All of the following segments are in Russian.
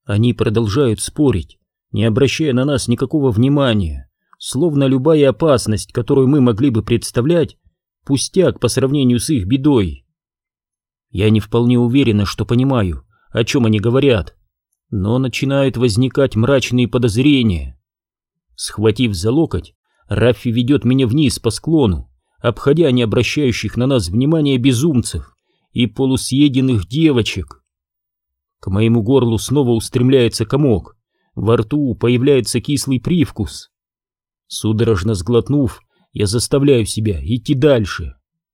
Они продолжают спорить, не обращая на нас никакого внимания, словно любая опасность, которую мы могли бы представлять, пустяк по сравнению с их бедой. Я не вполне уверена, что понимаю, о чем они говорят, но начинают возникать мрачные подозрения. Схватив за локоть, Раффи ведет меня вниз по склону, обходя не обращающих на нас внимания безумцев и полусъеденных девочек. К моему горлу снова устремляется комок, во рту появляется кислый привкус. Судорожно сглотнув, я заставляю себя идти дальше.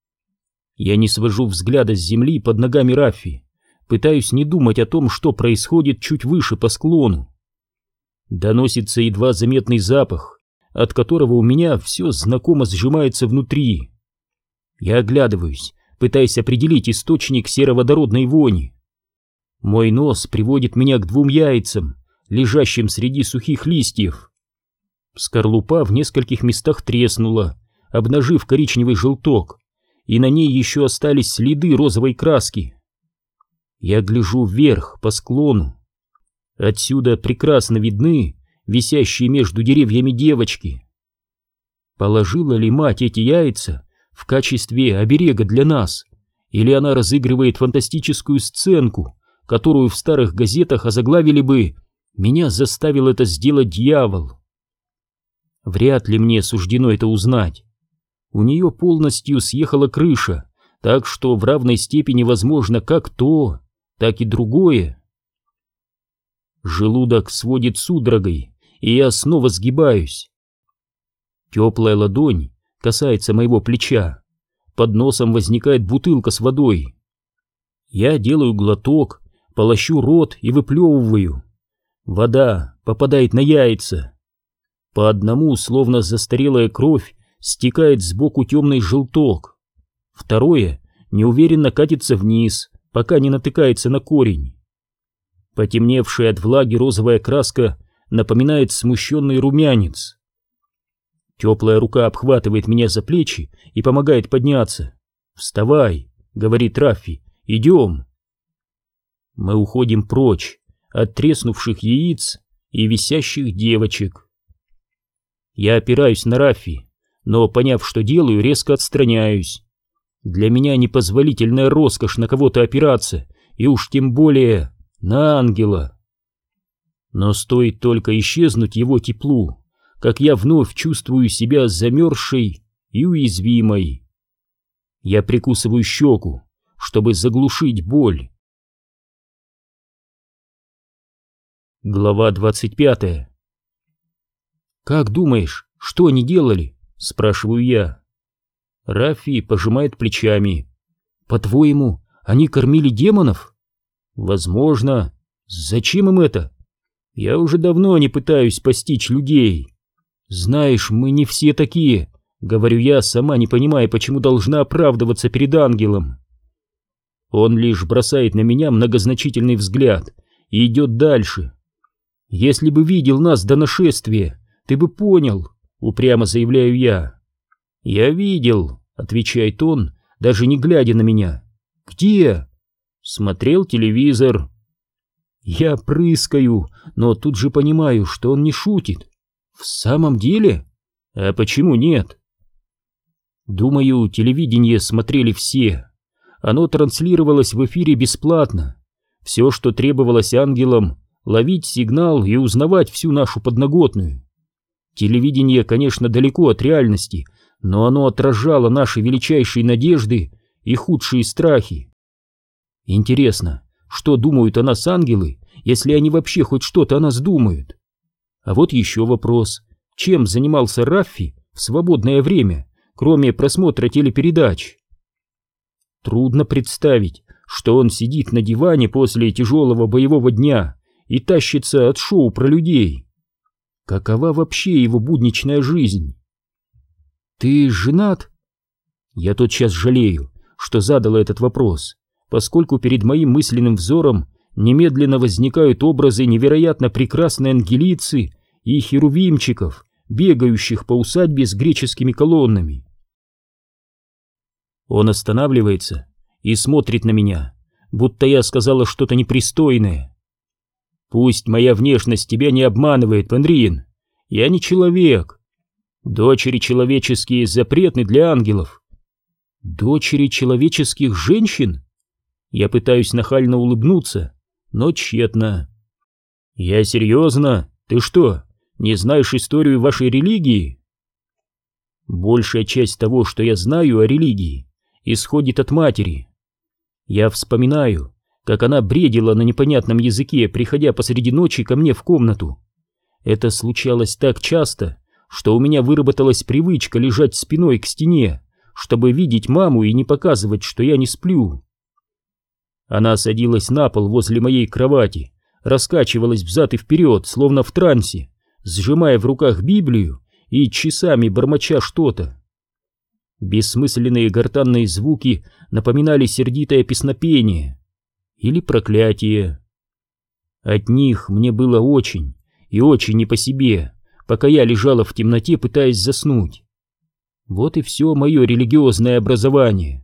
Я не свожу взгляда с земли под ногами Раффи, пытаюсь не думать о том, что происходит чуть выше по склону. Доносится едва заметный запах, от которого у меня все знакомо сжимается внутри. Я оглядываюсь, пытаясь определить источник сероводородной вони. Мой нос приводит меня к двум яйцам, лежащим среди сухих листьев. Скорлупа в нескольких местах треснула, обнажив коричневый желток, и на ней еще остались следы розовой краски. Я гляжу вверх по склону. Отсюда прекрасно видны висящие между деревьями девочки. Положила ли мать эти яйца в качестве оберега для нас, или она разыгрывает фантастическую сценку, которую в старых газетах озаглавили бы «Меня заставил это сделать дьявол». Вряд ли мне суждено это узнать. У нее полностью съехала крыша, так что в равной степени возможно как то, так и другое. Желудок сводит судорогой, и я снова сгибаюсь. Теплая ладонь касается моего плеча. Под носом возникает бутылка с водой. Я делаю глоток, полощу рот и выплевываю. Вода попадает на яйца. По одному, словно застарелая кровь, стекает сбоку темный желток. Второе неуверенно катится вниз, пока не натыкается на корень. Потемневшая от влаги розовая краска напоминает смущенный румянец. Теплая рука обхватывает меня за плечи и помогает подняться. «Вставай», — говорит Раффи, — «идем». Мы уходим прочь от треснувших яиц и висящих девочек. Я опираюсь на Раффи, но, поняв, что делаю, резко отстраняюсь. Для меня непозволительная роскошь на кого-то опираться, и уж тем более на ангела. Но стоит только исчезнуть его теплу, как я вновь чувствую себя замерзшей и уязвимой. Я прикусываю щеку, чтобы заглушить боль. Глава 25. «Как думаешь, что они делали?» — спрашиваю я. Раффи пожимает плечами. «По-твоему, они кормили демонов?» «Возможно. Зачем им это? Я уже давно не пытаюсь постичь людей. Знаешь, мы не все такие», — говорю я, сама не понимая, почему должна оправдываться перед ангелом. Он лишь бросает на меня многозначительный взгляд и идет дальше. «Если бы видел нас до нашествия, ты бы понял», — упрямо заявляю я. «Я видел», — отвечает он, даже не глядя на меня. «Где?» «Смотрел телевизор». Я прыскаю, но тут же понимаю, что он не шутит. «В самом деле? А почему нет?» Думаю, телевидение смотрели все. Оно транслировалось в эфире бесплатно. Все, что требовалось ангелам, ловить сигнал и узнавать всю нашу подноготную. Телевидение, конечно, далеко от реальности, но оно отражало наши величайшие надежды и худшие страхи. Интересно, что думают о нас ангелы, если они вообще хоть что-то о нас думают? А вот еще вопрос: чем занимался Раффи в свободное время, кроме просмотра телепередач? Трудно представить, что он сидит на диване после тяжелого боевого дня и тащится от шоу про людей. Какова вообще его будничная жизнь? «Ты женат?» Я тотчас жалею, что задала этот вопрос, поскольку перед моим мысленным взором немедленно возникают образы невероятно прекрасной ангелицы и херувимчиков, бегающих по усадьбе с греческими колоннами. Он останавливается и смотрит на меня, будто я сказала что-то непристойное. Пусть моя внешность тебя не обманывает, Панрин. Я не человек. Дочери человеческие запретны для ангелов. Дочери человеческих женщин? Я пытаюсь нахально улыбнуться, но тщетно. Я серьезно? Ты что, не знаешь историю вашей религии? Большая часть того, что я знаю о религии, исходит от матери. Я вспоминаю, как она бредила на непонятном языке, приходя посреди ночи ко мне в комнату. Это случалось так часто, что у меня выработалась привычка лежать спиной к стене, чтобы видеть маму и не показывать, что я не сплю. Она садилась на пол возле моей кровати, раскачивалась взад и вперед, словно в трансе, сжимая в руках Библию и часами бормоча что-то. Бессмысленные гортанные звуки напоминали сердитое песнопение или проклятие. От них мне было очень и очень не по себе, пока я лежала в темноте, пытаясь заснуть. Вот и все мое религиозное образование.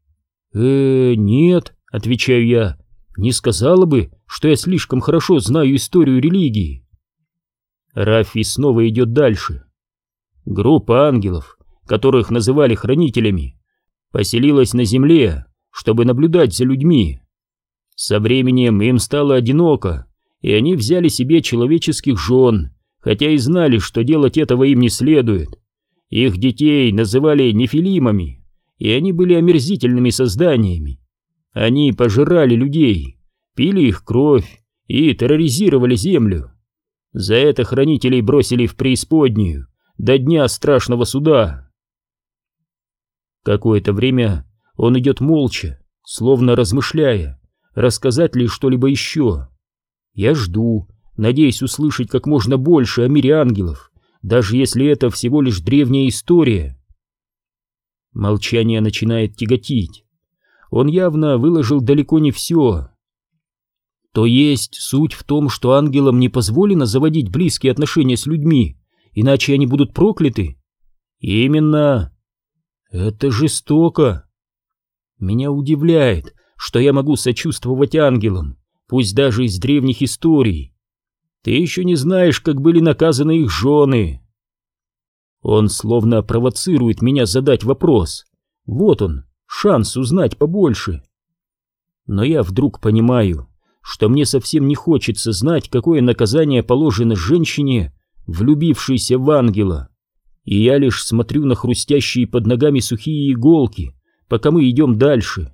Нет, отвечаю я, не сказала бы, что я слишком хорошо знаю историю религии. Раффи снова идет дальше. Группа ангелов, которых называли хранителями, поселилась на земле, чтобы наблюдать за людьми. Со временем им стало одиноко, и они взяли себе человеческих жен, хотя и знали, что делать этого им не следует. Их детей называли нефилимами, и они были омерзительными созданиями. Они пожирали людей, пили их кровь и терроризировали землю. За это хранителей бросили в преисподнюю до дня страшного суда. Какое-то время он идет молча, словно размышляя, рассказать ли что-либо еще. Я жду, надеясь услышать как можно больше о мире ангелов, даже если это всего лишь древняя история. Молчание начинает тяготить. Он явно выложил далеко не все. То есть суть в том, что ангелам не позволено заводить близкие отношения с людьми, иначе они будут прокляты? Именно. Это жестоко. Меня удивляет, что я могу сочувствовать ангелам, пусть даже из древних историй. Ты еще не знаешь, как были наказаны их жены. Он словно провоцирует меня задать вопрос. Вот он, шанс узнать побольше. Но я вдруг понимаю, что мне совсем не хочется знать, какое наказание положено женщине, влюбившейся в ангела. И я лишь смотрю на хрустящие под ногами сухие иголки, пока мы идем дальше.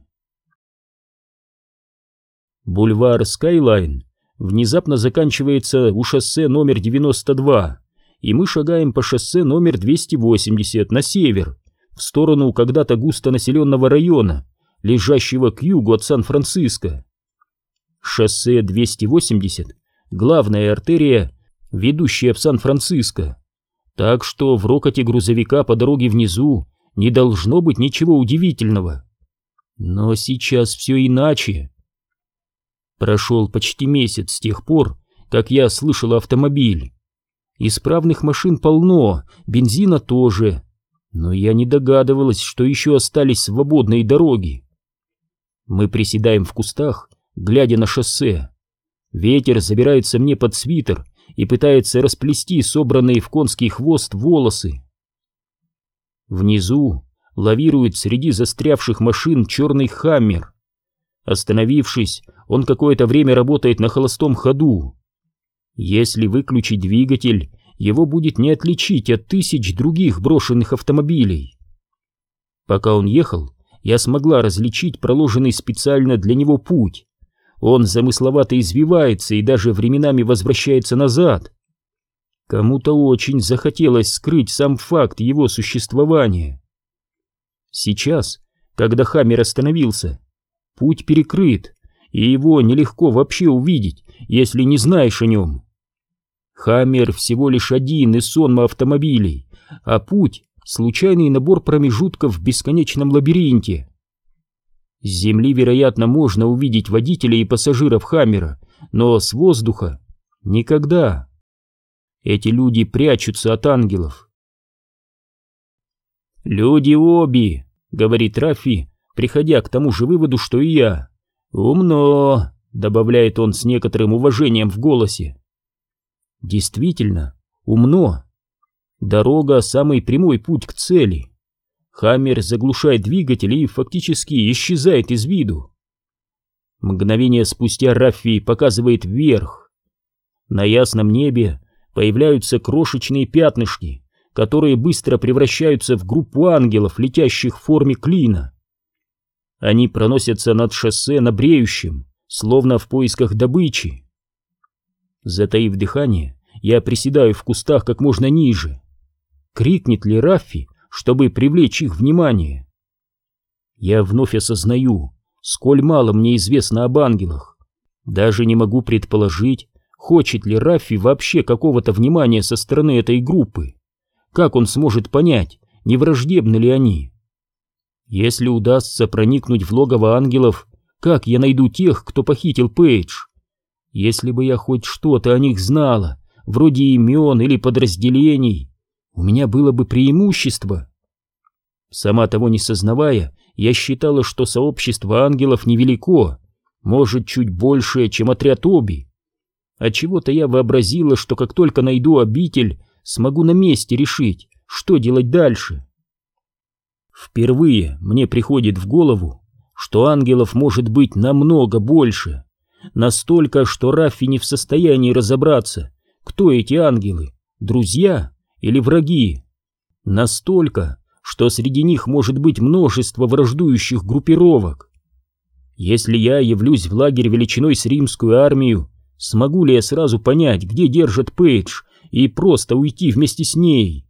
Бульвар Скайлайн внезапно заканчивается у шоссе номер 92, и мы шагаем по шоссе номер 280 на север, в сторону когда-то густонаселенного района, лежащего к югу от Сан-Франциско. Шоссе 280 — главная артерия, ведущая в Сан-Франциско, так что в рокоте грузовика по дороге внизу не должно быть ничего удивительного. Но сейчас все иначе. Прошел почти месяц с тех пор, как я слышал автомобиль. Исправных машин полно, бензина тоже, но я не догадывалась, что еще остались свободные дороги. Мы приседаем в кустах, глядя на шоссе. Ветер забирается мне под свитер и пытается расплести собранные в конский хвост волосы. Внизу лавирует среди застрявших машин черный «Хаммер». Остановившись, он какое-то время работает на холостом ходу. Если выключить двигатель, его будет не отличить от тысяч других брошенных автомобилей. Пока он ехал, я смогла различить проложенный специально для него путь. Он замысловато извивается и даже временами возвращается назад. Кому-то очень захотелось скрыть сам факт его существования. Сейчас, когда «Хаммер» остановился, путь перекрыт, и его нелегко вообще увидеть, если не знаешь о нем. «Хаммер» всего лишь один из сонма автомобилей, а путь — случайный набор промежутков в бесконечном лабиринте. С земли, вероятно, можно увидеть водителя и пассажиров «Хаммера», но с воздуха — никогда. Эти люди прячутся от ангелов. «Люди Оби», — говорит Раффи, приходя к тому же выводу, что и я. «Умно. добавляет он с некоторым уважением в голосе. Действительно, умно. Дорога — самый прямой путь к цели. Хаммер заглушает двигатель и фактически исчезает из виду. Мгновение спустя Раффи показывает вверх. На ясном небе появляются крошечные пятнышки, которые быстро превращаются в группу ангелов, летящих в форме клина. Они проносятся над шоссе на бреющем, словно в поисках добычи. Затаив дыхание, я приседаю в кустах как можно ниже. Крикнет ли Раффи, чтобы привлечь их внимание? Я вновь осознаю, сколь мало мне известно об ангелах. Даже не могу предположить, хочет ли Раффи вообще какого-то внимания со стороны этой группы. Как он сможет понять, не враждебны ли они? Если удастся проникнуть в логово ангелов, как я найду тех, кто похитил Пейдж? Если бы я хоть что-то о них знала, вроде имен или подразделений, у меня было бы преимущество. Сама того не сознавая, я считала, что сообщество ангелов невелико, может, чуть больше, чем отряд Оби. Отчего-то я вообразила, что как только найду обитель, смогу на месте решить, что делать дальше. Впервые мне приходит в голову, что ангелов может быть намного больше. Настолько, что Раффи не в состоянии разобраться, кто эти ангелы, друзья или враги. Настолько, что среди них может быть множество враждующих группировок. Если я явлюсь в лагерь величиной с римскую армию, смогу ли я сразу понять, где держат Пейдж, и просто уйти вместе с ней?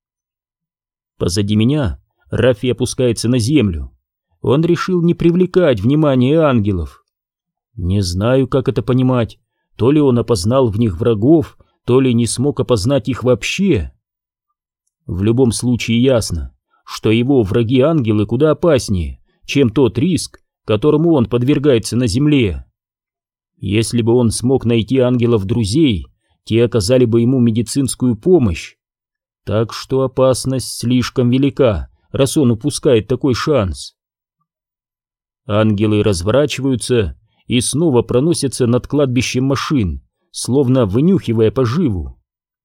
Позади меня Раффи опускается на землю. Он решил не привлекать внимание ангелов. Не знаю, как это понимать. То ли он опознал в них врагов, то ли не смог опознать их вообще. В любом случае ясно, что его враги-ангелы куда опаснее, чем тот риск, которому он подвергается на земле. Если бы он смог найти ангелов-друзей, те оказали бы ему медицинскую помощь. Так что опасность слишком велика, раз он упускает такой шанс. Ангелы разворачиваются и снова проносятся над кладбищем машин, словно вынюхивая поживу.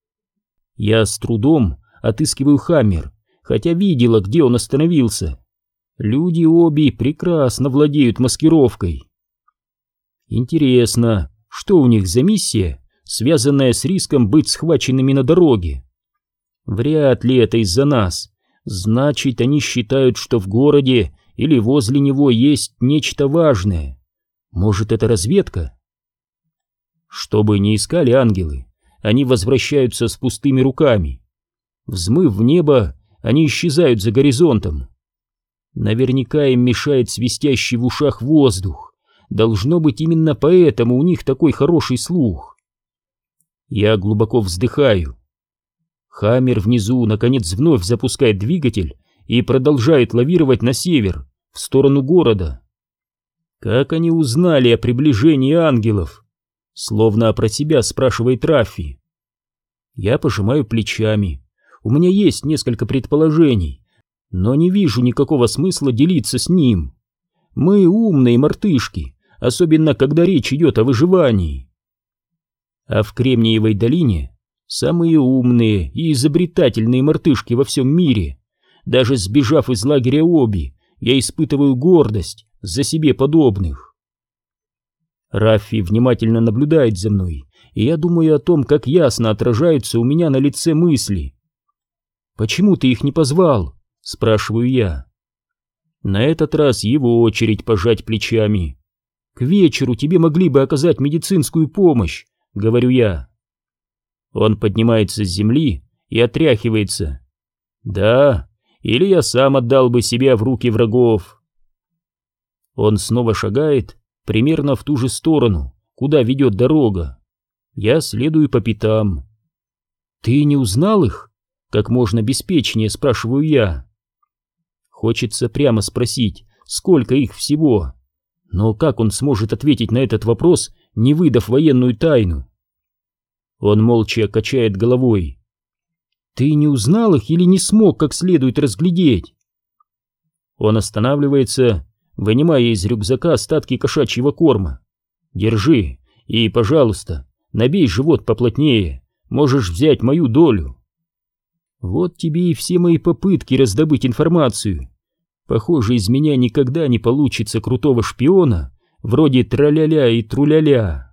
Я с трудом отыскиваю Хаммер, хотя видела, где он остановился. Люди Оби прекрасно владеют маскировкой. Интересно, что у них за миссия, связанная с риском быть схваченными на дороге? Вряд ли это из-за нас. Значит, они считают, что в городе или возле него есть нечто важное. Может, это разведка? Что бы ни искали ангелы, они возвращаются с пустыми руками. Взмыв в небо, они исчезают за горизонтом. Наверняка им мешает свистящий в ушах воздух. Должно быть, именно поэтому у них такой хороший слух. Я глубоко вздыхаю. Хаммер внизу, наконец, вновь запускает двигатель и продолжает лавировать на север, в сторону города. Как они узнали о приближении ангелов? Словно про себя спрашивает Раффи. Я пожимаю плечами. У меня есть несколько предположений, но не вижу никакого смысла делиться с ним. Мы умные мартышки, особенно когда речь идет о выживании. А в Кремниевой долине самые умные и изобретательные мартышки во всем мире. Даже сбежав из лагеря Оби, я испытываю гордость за себе подобных. Раффи внимательно наблюдает за мной, и я думаю о том, как ясно отражаются у меня на лице мысли. «Почему ты их не позвал?» — спрашиваю я. На этот раз его очередь пожать плечами. «К вечеру тебе могли бы оказать медицинскую помощь», — говорю я. Он поднимается с земли и отряхивается. «Да, или я сам отдал бы себя в руки врагов». Он снова шагает примерно в ту же сторону, куда ведет дорога. Я следую по пятам. «Ты не узнал их?» — как можно беспечнее спрашиваю я. Хочется прямо спросить, сколько их всего. Но как он сможет ответить на этот вопрос, не выдав военную тайну? Он молча качает головой. «Ты не узнал их или не смог как следует разглядеть?» Он останавливается, вынимая из рюкзака остатки кошачьего корма. Держи и, пожалуйста, набей живот поплотнее, можешь взять мою долю. Вот тебе и все мои попытки раздобыть информацию. Похоже, из меня никогда не получится крутого шпиона, вроде траля-ля и труля-ля.